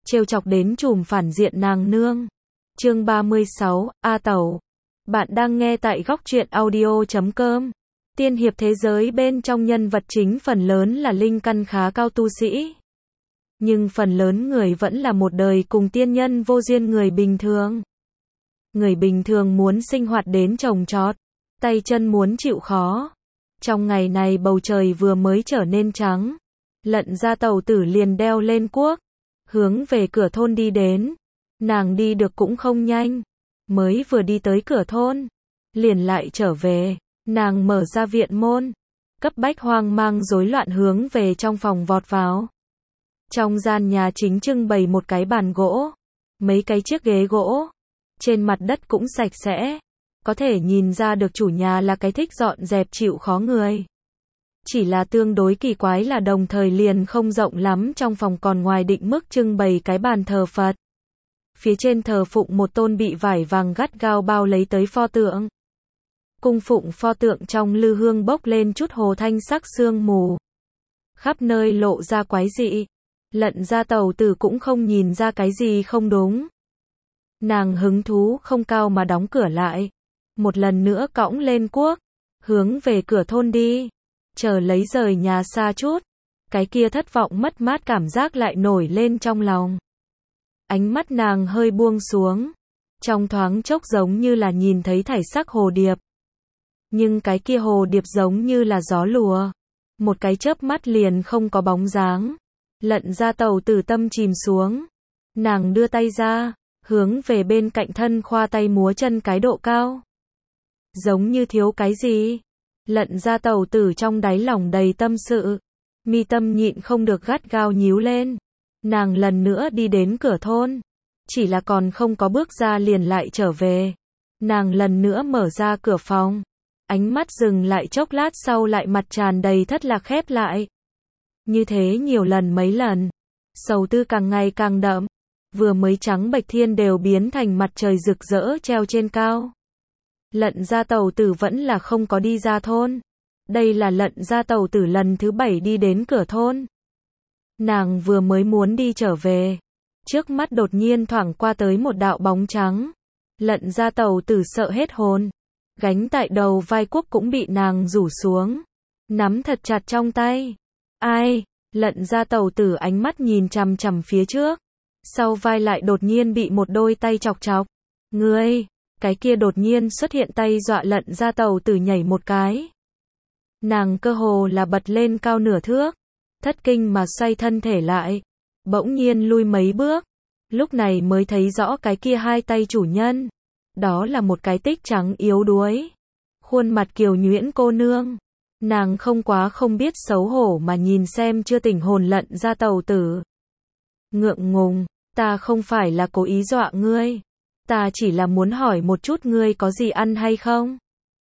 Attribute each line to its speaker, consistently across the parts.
Speaker 1: trêu chọc đến trùm phản diện nàng nương. Chương 36, A Tẩu. Bạn đang nghe tại góc truyện audio.com. Tiên hiệp thế giới bên trong nhân vật chính phần lớn là linh căn khá cao tu sĩ. Nhưng phần lớn người vẫn là một đời cùng tiên nhân vô duyên người bình thường. Người bình thường muốn sinh hoạt đến trồng trọt, tay chân muốn chịu khó. Trong ngày này bầu trời vừa mới trở nên trắng, Lận Gia Tẩu Tử liền đeo lên cuốc, hướng về cửa thôn đi đến. Nàng đi được cũng không nhanh, mới vừa đi tới cửa thôn, liền lại trở về. Nàng mở ra viện môn, cấp bách hoang mang rối loạn hướng về trong phòng vọt vào. Trong gian nhà chính trưng bày một cái bàn gỗ, mấy cái chiếc ghế gỗ, trên mặt đất cũng sạch sẽ, có thể nhìn ra được chủ nhà là cái thích dọn dẹp chịu khó người. Chỉ là tương đối kỳ quái là đồng thời liền không rộng lắm, trong phòng còn ngoài định mức trưng bày cái bàn thờ Phật. Phía trên thờ phụng một tôn bị vải vàng gắt gao bao lấy tới pho tượng. Cung phụng pho tượng trong lư hương bốc lên chút hồ thanh sắc sương mù, khắp nơi lộ ra quái dị. Lận Gia Tẩu Tử cũng không nhìn ra cái gì không đúng. Nàng hứng thú không cao mà đóng cửa lại, một lần nữa cõng lên cuốc, hướng về cửa thôn đi, chờ lấy rời nhà xa chút. Cái kia thất vọng mất mát cảm giác lại nổi lên trong lòng. Ánh mắt nàng hơi buông xuống, trong thoáng chốc giống như là nhìn thấy thải sắc hồ điệp. Nhưng cái kia hồ điệp giống như là gió lùa, một cái chớp mắt liền không có bóng dáng. Lận Gia Tẩu Tử tâm chìm xuống, nàng đưa tay ra, hướng về bên cạnh thân khoa tay múa chân cái độ cao. Giống như thiếu cái gì. Lận Gia Tẩu Tử trong đáy lòng đầy tâm sự, mi tâm nhịn không được gắt gao nhíu lên. Nàng lần nữa đi đến cửa thôn, chỉ là còn không có bước ra liền lại trở về. Nàng lần nữa mở ra cửa phòng, ánh mắt dừng lại chốc lát sau lại mặt tràn đầy thất lạc khép lại. Như thế nhiều lần mấy lần, sầu tư càng ngày càng đậm, vừa mới trắng bệch thiên đều biến thành mặt trời rực rỡ treo trên cao. Lận Gia Tẩu Tử vẫn là không có đi ra thôn. Đây là Lận Gia Tẩu Tử lần thứ 7 đi đến cửa thôn. Nàng vừa mới muốn đi trở về, trước mắt đột nhiên thoảng qua tới một đạo bóng trắng. Lận Gia Tẩu Tử sợ hết hồn, gánh tại đầu vai cuốc cũng bị nàng rủ xuống, nắm thật chặt trong tay. Ai? Lận Gia Tẩu Tử ánh mắt nhìn chằm chằm phía trước, sau vai lại đột nhiên bị một đôi tay chọc chọc. Ngươi! Cái kia đột nhiên xuất hiện tay dọa Lận Gia Tẩu Tử nhảy một cái. Nàng cơ hồ là bật lên cao nửa thước, thất kinh mà xoay thân thể lại, bỗng nhiên lui mấy bước, lúc này mới thấy rõ cái kia hai tay chủ nhân. Đó là một cái tích trắng yếu đuối, khuôn mặt kiều nhuyễn cô nương. Nàng không quá không biết xấu hổ mà nhìn xem chưa tỉnh hồn Lận Gia Tẩu Tử. Ngượng ngùng, ta không phải là cố ý dọa ngươi, ta chỉ là muốn hỏi một chút ngươi có gì ăn hay không?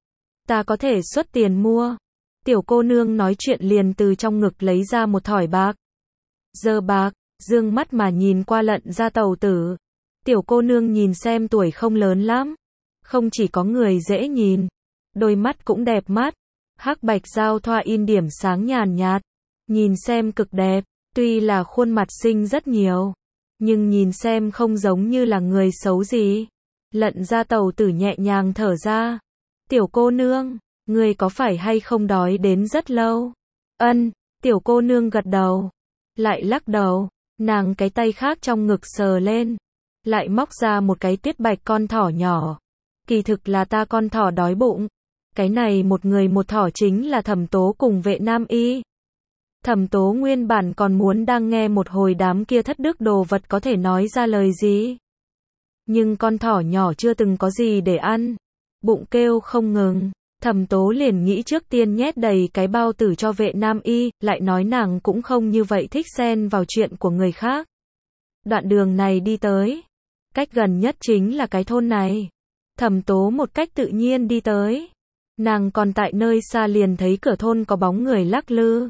Speaker 1: Ta có thể xuất tiền mua. Tiểu cô nương nói chuyện liền từ trong ngực lấy ra một thỏi bạc. Giơ bạc, dương mắt mà nhìn qua Lận Gia Tẩu Tử. Tiểu cô nương nhìn xem tuổi không lớn lắm, không chỉ có người dễ nhìn, đôi mắt cũng đẹp mắt, hắc bạch giao thoa in điểm sáng nhàn nhạt, nhìn xem cực đẹp. Tuy là khuôn mặt xinh rất nhiều, nhưng nhìn xem không giống như là người xấu gì. Lận Gia Tẩu Tử nhẹ nhàng thở ra. Tiểu cô nương, ngươi có phải hay không đói đến rất lâu? Ân, tiểu cô nương gật đầu, lại lắc đầu. Nàng cái tay khác trong ngực sờ lên, lại móc ra một cái tiết bạch con thỏ nhỏ. Kỳ thực là ta con thỏ đói bụng. Cái này một người một thỏ chính là Thẩm Tố cùng Vệ Nam Y. Thẩm Tố nguyên bản còn muốn đang nghe một hồi đám kia thất đức đồ vật có thể nói ra lời gì. Nhưng con thỏ nhỏ chưa từng có gì để ăn, bụng kêu không ngừng. Thẩm Tố liền nghĩ trước tiên nhét đầy cái bao tử cho Vệ Nam Y, lại nói nàng cũng không như vậy thích xen vào chuyện của người khác. Đoạn đường này đi tới, cách gần nhất chính là cái thôn này. Thẩm Tố một cách tự nhiên đi tới. Nàng còn tại nơi xa liền thấy cửa thôn có bóng người lắc lư.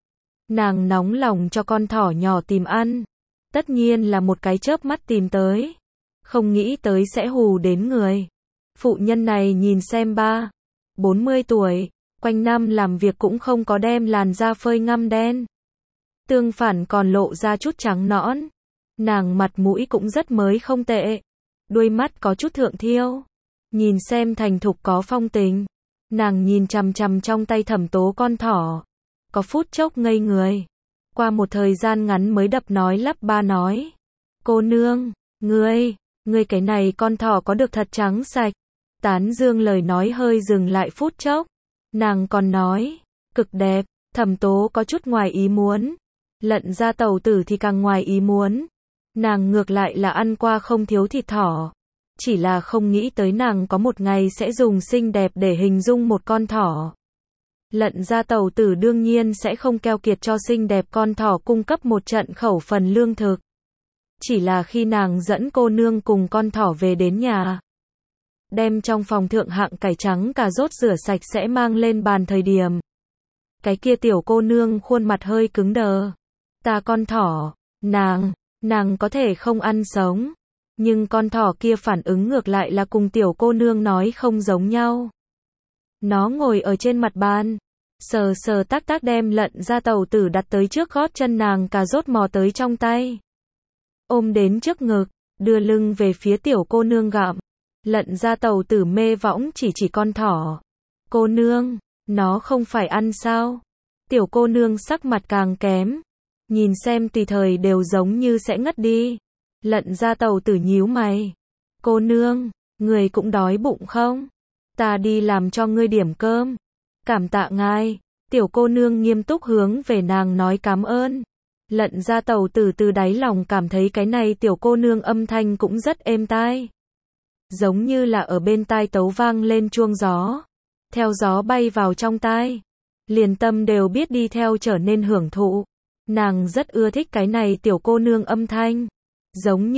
Speaker 1: Nàng nóng lòng cho con thỏ nhỏ tìm ăn, tất nhiên là một cái chớp mắt tìm tới, không nghĩ tới sẽ hù đến người. Phụ nhân này nhìn xem 40 tuổi, quanh năm làm việc cũng không có đem làn da phơi ngăm đen, tương phản còn lộ ra chút trắng nõn. Nàng mặt mũi cũng rất mới không tệ. Đuôi mắt có chút thượng thiêu. Nhìn xem thành thục có phong tình. Nàng nhìn chằm chằm trong tay Thẩm Tố con thỏ. Có phút chốc ngây người. Qua một thời gian ngắn mới đập nói lắp ba nói. Cô nương, ngươi cái này con thỏ có được thật trắng sạch. Tán dương lời nói hơi dừng lại phút chốc. Nàng còn nói, cực đẹp. Thẩm Tố có chút ngoài ý muốn. Lận ra tẩu tử thì càng ngoài ý muốn. Nàng ngược lại là ăn qua không thiếu thịt thỏ. Chỉ là không nghĩ tới nàng có một ngày sẽ dùng xinh đẹp để hình dung một con thỏ. Lận ra tẩu tử đương nhiên sẽ không keo kiệt cho xinh đẹp con thỏ cung cấp một trận khẩu phần lương thực. Chỉ là khi nàng dẫn cô nương cùng con thỏ về đến nhà. Đem trong phòng thượng hạng cải trắng cà rốt rửa sạch sẽ mang lên bàn thời điểm. Cái kia tiểu cô nương khuôn mặt hơi cứng đờ. Ta con thỏ, nàng có thể không ăn sống. Nhưng con thỏ kia phản ứng ngược lại là cùng tiểu cô nương nói không giống nhau. Nó ngồi ở trên mặt bàn. Sờ sờ tác tác đem lận ra tẩu tử đặt tới trước gót chân nàng cà rốt mò tới trong tay. Ôm đến trước ngực, đưa lưng về phía tiểu cô nương gặm. Lận ra tẩu tử mê võng chỉ con thỏ. Cô nương, nó không phải ăn sao? Tiểu cô nương sắc mặt càng kém. Nhìn xem tùy thời đều giống như sẽ ngất đi. Lận ra tẩu tử nhíu mày. Cô nương, người cũng đói bụng không? Ta đi làm cho ngươi điểm cơm. Cảm tạ ngài. Tiểu cô nương nghiêm túc hướng về nàng nói cảm ơn. Lận ra tẩu tử từ đáy lòng cảm thấy cái này tiểu cô nương âm thanh cũng rất êm tai. Giống như là ở bên tai tấu vang lên chuông gió. Theo gió bay vào trong tai. Liền tâm đều biết đi theo trở nên hưởng thụ. Nàng rất ưa thích cái này tiểu cô nương âm thanh. Giống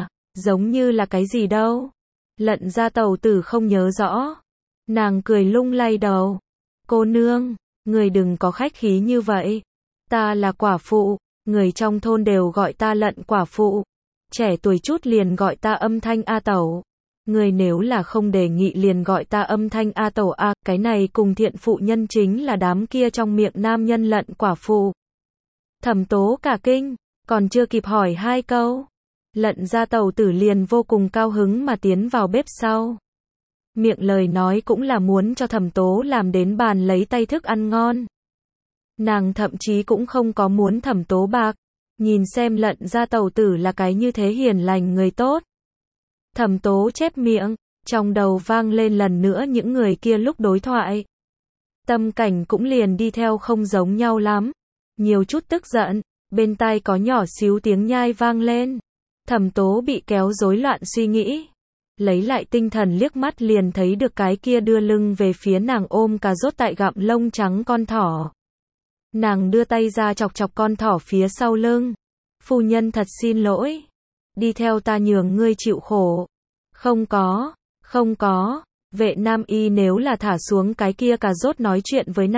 Speaker 1: như là cái gì đâu. Lận ra tẩu tử không nhớ rõ. Nàng cười lung lay đầu. Cô nương, người đừng có khách khí như vậy. Ta là quả phụ, người trong thôn đều gọi ta lận quả phụ. Trẻ tuổi chút liền gọi ta âm thanh A tẩu. Người nếu là không đề nghị liền gọi ta âm thanh A tẩu A, cái này cùng thiện phụ nhân chính là đám kia trong miệng nam nhân lận quả phụ. Thẩm Tố cả kinh, còn chưa kịp hỏi hai câu. Lận ra tẩu tử liền vô cùng cao hứng mà tiến vào bếp sau. Miệng lời nói cũng là muốn cho Thẩm Tố làm đến bàn lấy tay thức ăn ngon. Nàng thậm chí cũng không có muốn Thẩm Tố bạc. Nhìn xem lận ra tẩu tử là cái như thế hiền lành người tốt. Thẩm Tố chép miệng, trong đầu vang lên lần nữa những người kia lúc đối thoại. Tâm cảnh cũng liền đi theo không giống nhau lắm. Nhiều chút tức giận, bên tai có nhỏ xíu tiếng nhai vang lên. Thẩm Tố bị kéo rối loạn suy nghĩ. Lấy lại tinh thần liếc mắt liền thấy được cái kia đưa lưng về phía nàng ôm cà rốt tại gặm lông trắng con thỏ. Nàng đưa tay ra chọc chọc con thỏ phía sau lưng. Phu nhân thật xin lỗi. Đi theo ta nhường ngươi chịu khổ. Không có. Vệ nam y nếu là thả xuống cái kia cà rốt nói chuyện với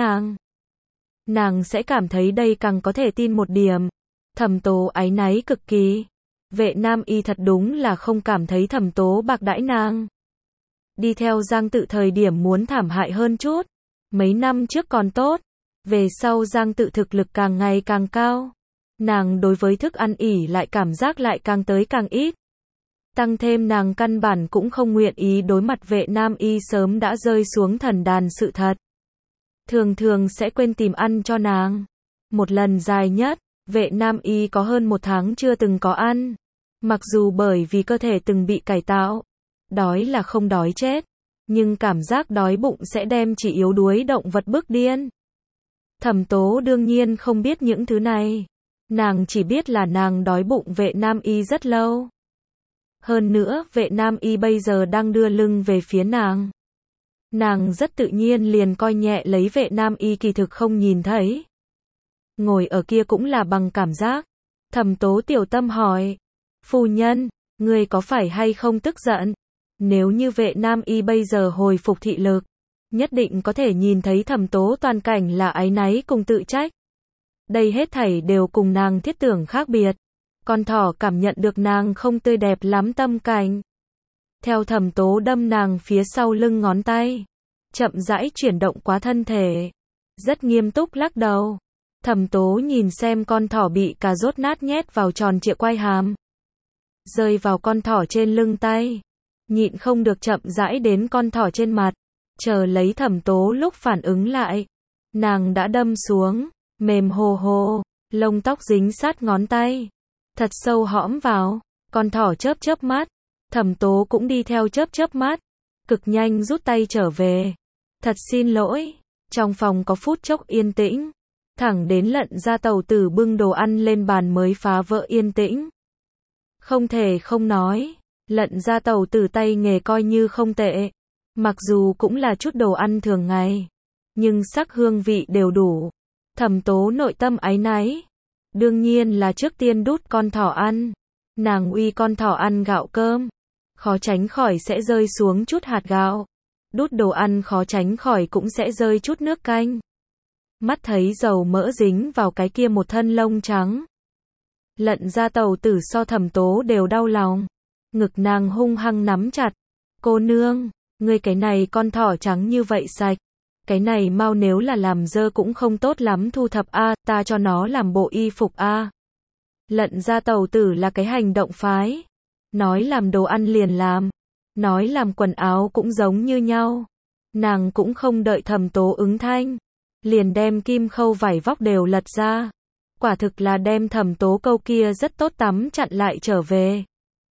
Speaker 1: nàng sẽ cảm thấy đây càng có thể tin một điểm. Thẩm Tố áy náy cực kỳ. Vệ nam y thật đúng là không cảm thấy Thẩm Tố bạc đãi nàng. Đi theo Giang Tự thời điểm muốn thảm hại hơn chút. Mấy năm trước còn tốt. Về sau Giang Tự thực lực càng ngày càng cao. Nàng đối với thức ăn ỉ lại cảm giác lại càng tới càng ít. Tăng thêm nàng căn bản cũng không nguyện ý đối mặt vệ nam y sớm đã rơi xuống thần đàn sự thật. Thường sẽ quên tìm ăn cho nàng. Một lần dài nhất, vệ nam y có hơn 1 tháng chưa từng có ăn. Mặc dù bởi vì cơ thể từng bị cải tạo, đói là không đói chết, nhưng cảm giác đói bụng sẽ đem chỉ yếu đuối động vật bức điên. Thẩm Tố đương nhiên không biết những thứ này. Nàng chỉ biết là nàng đói bụng vệ nam y rất lâu. Hơn nữa, vệ nam y bây giờ đang đưa lưng về phía nàng. Nàng rất tự nhiên liền coi nhẹ lấy vệ nam y kỳ thực không nhìn thấy. Ngồi ở kia cũng là bằng cảm giác. Thẩm Tố tiểu tâm hỏi. Phu nhân, người có phải hay không tức giận? Nếu như vệ nam y bây giờ hồi phục thị lực, nhất định có thể nhìn thấy Thẩm Tố toàn cảnh là áy náy cùng tự trách. Đây hết thảy đều cùng nàng thiết tưởng khác biệt. Con thỏ cảm nhận được nàng không tươi đẹp lắm tâm cảnh. Theo Thẩm Tố đâm nàng phía sau lưng ngón tay. Chậm rãi chuyển động quá thân thể. Rất nghiêm túc lắc đầu. Thẩm Tố nhìn xem con thỏ bị cà rốt nát nhét vào tròn trịa quai hàm. rơi vào con thỏ trên lưng tay. Nhịn không được chậm rãi đến con thỏ trên mặt, chờ lấy Thẩm Tố lúc phản ứng lại. Nàng đã đâm xuống, mềm hồ hồ, lông tóc dính sát ngón tay, thật sâu hõm vào. Con thỏ chớp chớp mắt, Thẩm Tố cũng đi theo chớp chớp mắt, cực nhanh rút tay trở về. Thật xin lỗi. Trong phòng có phút chốc yên tĩnh, thẳng đến Lận Gia Tẩu Tử bưng đồ ăn lên bàn mới phá vỡ yên tĩnh. Không thể không nói, Lận Gia Tẩu Tử tay nghề coi như không tệ, mặc dù cũng là chút đồ ăn thường ngày, nhưng sắc hương vị đều đủ. Thẩm Tố nội tâm áy náy, đương nhiên là trước tiên đút con thỏ ăn. Nàng uy con thỏ ăn gạo cơm, khó tránh khỏi sẽ rơi xuống chút hạt gạo. Đút đồ ăn khó tránh khỏi cũng sẽ rơi chút nước canh. Mắt thấy dầu mỡ dính vào cái kia một thân lông trắng. Lận Gia Tẩu Tử so Thẩm Tố đều đau lòng. Ngực nàng hung hăng nắm chặt. Cô nương, ngươi cái này con thỏ trắng như vậy sạch. Cái này mau nếu là làm dơ cũng không tốt lắm thu thập a, ta cho nó làm bộ y phục a. Lận Gia Tẩu Tử là cái hành động phái. Nói làm đồ ăn liền làm. Nói làm quần áo cũng giống như nhau. Nàng cũng không đợi Thẩm Tố ứng thanh, liền đem kim khâu vải vóc đều lật ra. Quả thực là đem Thẩm Tố câu kia rất tốt tắm chặn lại trở về.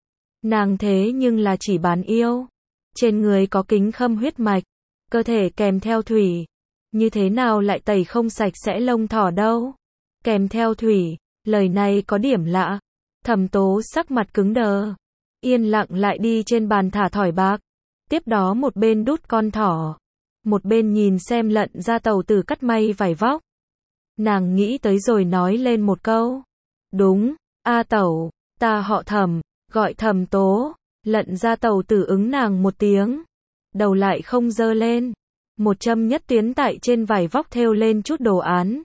Speaker 1: Nàng thế nhưng là chỉ bán yêu. Trên người có kính khâm huyết mạch, cơ thể kèm theo thủy. Như thế nào lại tẩy không sạch sẽ lông thỏ đâu? Kèm theo thủy, lời này có điểm lạ. Thẩm Tố sắc mặt cứng đờ, yên lặng lại đi trên bàn thả thỏi bạc. Tiếp đó một bên đút con thỏ, một bên nhìn xem Lận Gia Tẩu Tử cắt may vải vóc. Nàng nghĩ tới rồi nói lên một câu. Đúng, A Tẩu, ta họ Thẩm, gọi Thẩm Tố. Lận Gia Tẩu Tử ứng nàng một tiếng, đầu lại không dơ lên. Một châm nhất tuyến tại trên vải vóc thêu lên chút đồ án.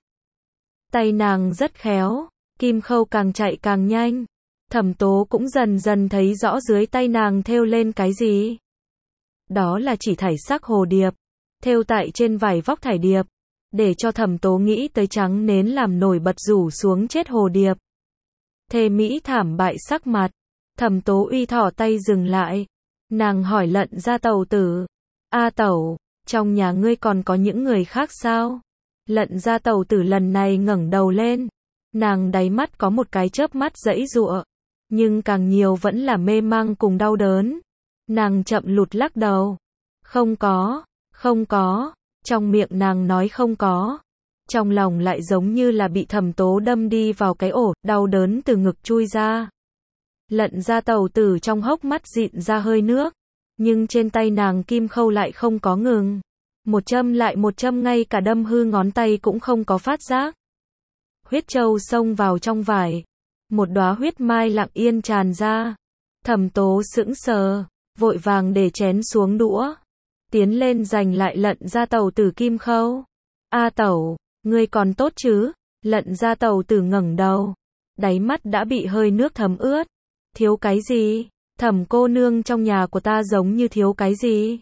Speaker 1: Tay nàng rất khéo, kim khâu càng chạy càng nhanh. Thẩm Tố cũng dần dần thấy rõ dưới tay nàng thêu lên cái gì. Đó là chỉ thải sắc hồ điệp, thêu tại trên vải vóc thải điệp, để cho Thẩm Tố nghĩ tới trắng nến làm nổi bật rủ xuống chết hồ điệp. Thê mỹ thảm bại sắc mặt, Thẩm Tố uy thỏ tay dừng lại. Nàng hỏi Lận Gia Tẩu Tử, A Tẩu, trong nhà ngươi còn có những người khác sao? Lận Gia Tẩu Tử lần này ngẩng đầu lên, nàng đáy mắt có một cái chớp mắt giãy giụa, nhưng càng nhiều vẫn là mê mang cùng đau đớn. Nàng chậm lụt lắc đầu. Không có, không có. Trong miệng nàng nói không có, trong lòng lại giống như là bị Thẩm Tố đâm đi vào cái ổ, đau đớn từ ngực chui ra. Lận Gia Tẩu Tử trong hốc mắt dịn ra hơi nước, nhưng trên tay nàng kim khâu lại không có ngừng. Một châm lại một châm, ngay cả đâm hư ngón tay cũng không có phát giác. Huyết châu xông vào trong vải, một đóa huyết mai lặng yên tràn ra. Thẩm Tố sững sờ, vội vàng để chén xuống đũa, tiến lên giành lại Lận Gia Tẩu Tử kim khâu. A Tẩu, ngươi còn tốt chứ? Lận Gia Tẩu Tử ngẩng đầu, đáy mắt đã bị hơi nước thấm ướt. Thiếu cái gì? Thẩm cô nương, trong nhà của ta giống như thiếu cái gì?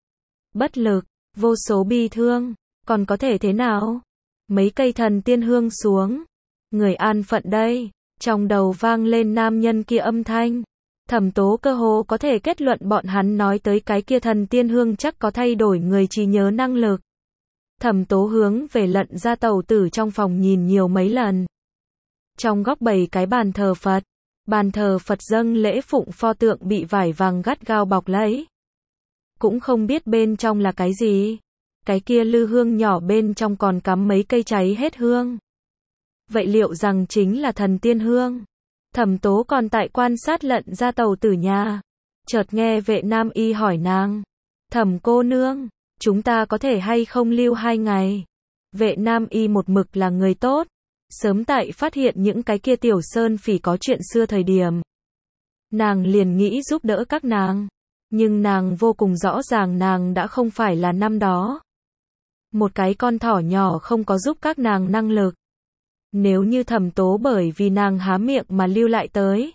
Speaker 1: Bất lực, vô số bi thương, còn có thể thế nào? Mấy cây thần tiên hương xuống, người an phận đây. Trong đầu vang lên nam nhân kia âm thanh. Thẩm Tố cơ hồ có thể kết luận bọn hắn nói tới cái kia thần tiên hương chắc có thay đổi người trí nhớ năng lực. Thẩm Tố hướng về Lận Gia Tẩu Tử trong phòng nhìn nhiều mấy lần. Trong góc bày cái bàn thờ Phật. Bàn thờ Phật dâng lễ phụng pho tượng bị vải vàng gắt gao bọc lấy. Cũng không biết bên trong là cái gì. Cái kia lư hương nhỏ bên trong còn cắm mấy cây cháy hết hương. Vậy liệu rằng chính là thần tiên hương? Thẩm Tố còn tại quan sát Lận Gia Tẩu Tử nhà. Chợt nghe vệ nam y hỏi nàng. Thẩm cô nương, chúng ta có thể hay không lưu 2 ngày? Vệ nam y một mực là người tốt. Sớm tại phát hiện những cái kia tiểu sơn phỉ có chuyện xưa thời điểm, nàng liền nghĩ giúp đỡ các nàng. Nhưng nàng vô cùng rõ ràng nàng đã không phải là năm đó. Một cái con thỏ nhỏ không có giúp các nàng năng lực. Nếu như Thẩm Tố bởi vì nàng há miệng mà lưu lại tới,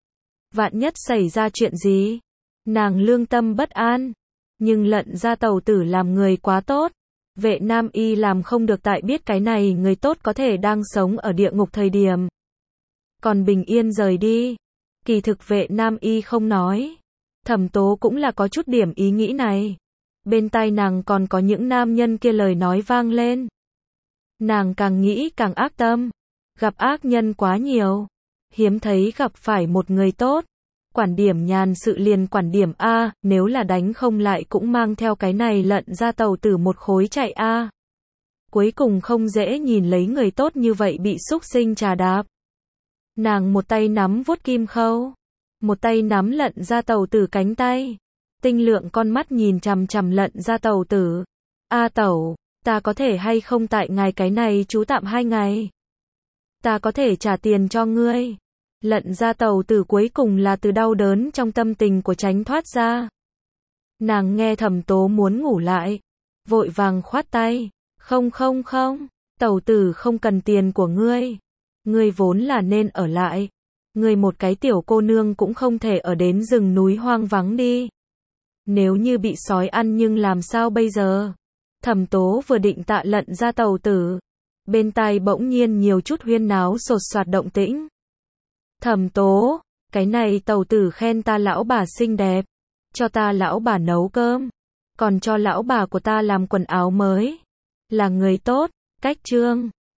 Speaker 1: vạn nhất xảy ra chuyện gì, nàng lương tâm bất an. Nhưng Lận Gia Tẩu Tử làm người quá tốt. Vệ nam y làm không được tại biết cái này người tốt có thể đang sống ở địa ngục thời điểm còn bình yên rời đi. Kỳ thực Vệ Nam Y không nói. Thẩm Tố cũng là có chút điểm ý nghĩ này. Bên tai nàng còn có những nam nhân kia lời nói vang lên. Nàng càng nghĩ càng ác tâm. Gặp ác nhân quá nhiều. Hiếm thấy gặp phải một người tốt. Quản điểm nhàn sự liền quản điểm A, nếu là đánh không lại cũng mang theo cái này lận ra tàu tử một khối chạy A. Cuối cùng không dễ nhìn lấy người tốt như vậy bị súc sinh trà đạp. Nàng một tay nắm vuốt kim khâu, một tay nắm lận ra tàu tử cánh tay. Tinh lượng con mắt nhìn chằm chằm lận ra tàu tử. A tẩu, ta có thể hay không tại ngài cái này trú tạm 2 ngày? Ta có thể trả tiền cho ngươi. Lận ra tàu tử cuối cùng là từ đau đớn trong tâm tình của tránh thoát ra. Nàng nghe Thẩm Tố muốn ngủ lại. Vội vàng khoát tay. Không, tàu tử không cần tiền của ngươi. Ngươi vốn là nên ở lại. Ngươi một cái tiểu cô nương cũng không thể ở đến rừng núi hoang vắng đi. Nếu như bị sói ăn nhưng làm sao bây giờ? Thẩm Tố vừa định tạ lận ra tàu tử. Bên tai bỗng nhiên nhiều chút huyên náo sột soạt động tĩnh. Thẩm Tố, cái này tàu tử khen ta lão bà xinh đẹp. Cho ta lão bà nấu cơm. Còn cho lão bà của ta làm quần áo mới. Là người tốt, cách trương.